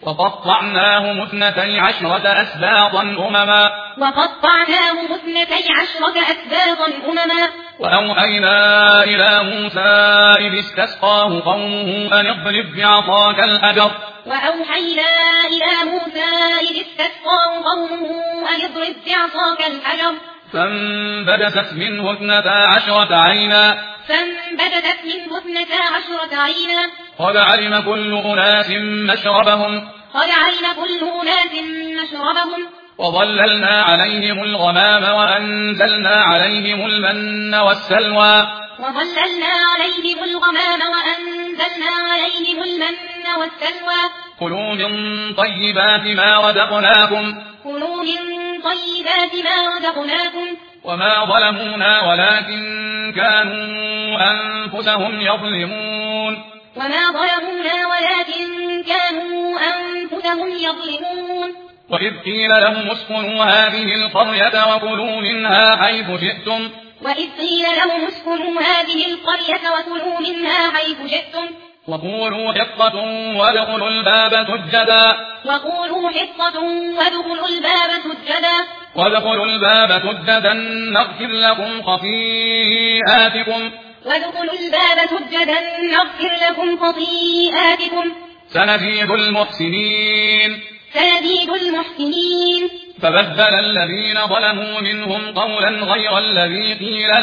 وقطعناهم 12 أسباطا أمما وأوحينا إلى موسى إذ استسقاه قومه أن اضرب بعصاك الحجر فانبجست منه 12 عينا قد علم كل أناس مشربهم وظللنا عليهم الغمام وأنزلنا عليهم المن والسلوى كلوا من طيبات ما رزقناكم وما ظلمونا ولكن كانوا أنفسهم يظلمون وإذ قيل لهم اسكنوا هذه القرية وكلوا منها حيث شئتم وقولوا حطة وادخلوا الباب سجدا نغفر لكم خطيئاتكم سنزيد المحسنين فبدل الذين ظلموا منهم قولا غير الذي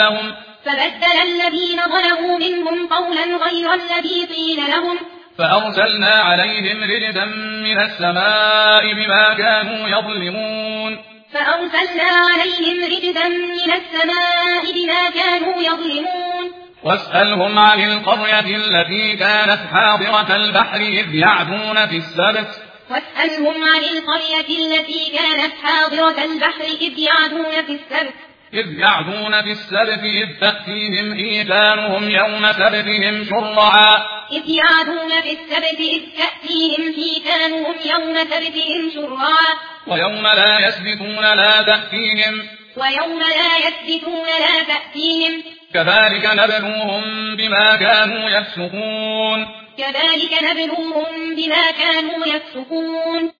قيل لهم فأرسلنا عليهم رجزا من السماء بما كانوا يظلمون واسألهم عن القرية التي كانت حاضرة البحر إذ يعدون في السبت إذ تأتيهم حيتانهم يوم سبتهم شرعا ويوم لا يسبتون لا تأتيهم كذلك نبلوهم بما كانوا يفسقون